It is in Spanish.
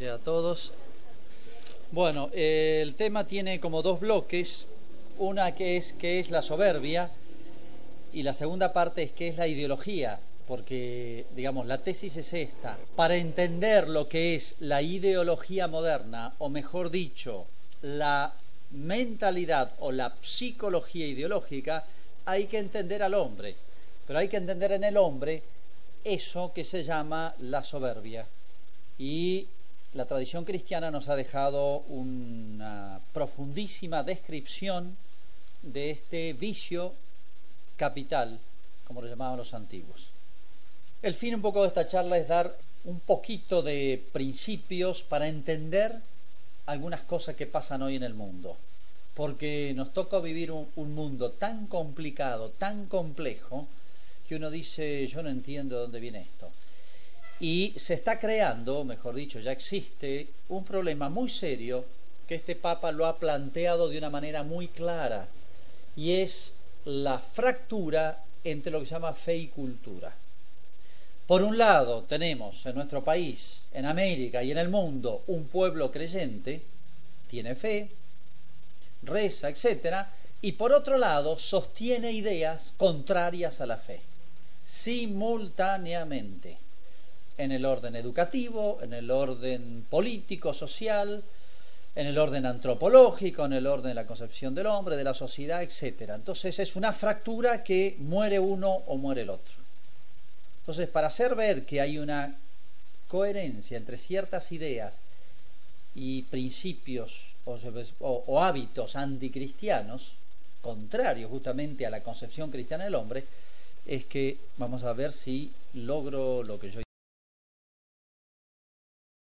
noches a todos. Bueno, el tema tiene como dos bloques, una que es la soberbia y la segunda parte es qué es la ideología, porque digamos la tesis es esta: para entender lo que es la ideología moderna, o mejor dicho, la mentalidad o la psicología ideológica, hay que entender al hombre, pero hay que entender en el hombre eso que se llama la soberbia. Y la tradición cristiana nos ha dejado una profundísima descripción de este vicio capital, como lo llamaban los antiguos. El fin un poco de esta charla es dar un poquito de principios para entender algunas cosas que pasan hoy en el mundo, porque nos toca vivir un mundo tan complicado, tan complejo, que uno dice, yo no entiendo de dónde viene esto. Y se está creando, mejor dicho, ya existe un problema muy serio que este Papa lo ha planteado de una manera muy clara, y es la fractura entre lo que se llama fe y cultura. Por un lado tenemos en nuestro país, en América y en el mundo, un pueblo creyente, tiene fe, reza, etcétera, y por otro lado sostiene ideas contrarias a la fe, simultáneamente, en el orden educativo, en el orden político, social, en el orden antropológico, en el orden de la concepción del hombre, de la sociedad, etcétera. Entonces es una fractura que muere uno o muere el otro. Entonces, para hacer ver que hay una coherencia entre ciertas ideas y principios o hábitos anticristianos, contrarios justamente a la concepción cristiana del hombre, es que vamos a ver si logro lo que yo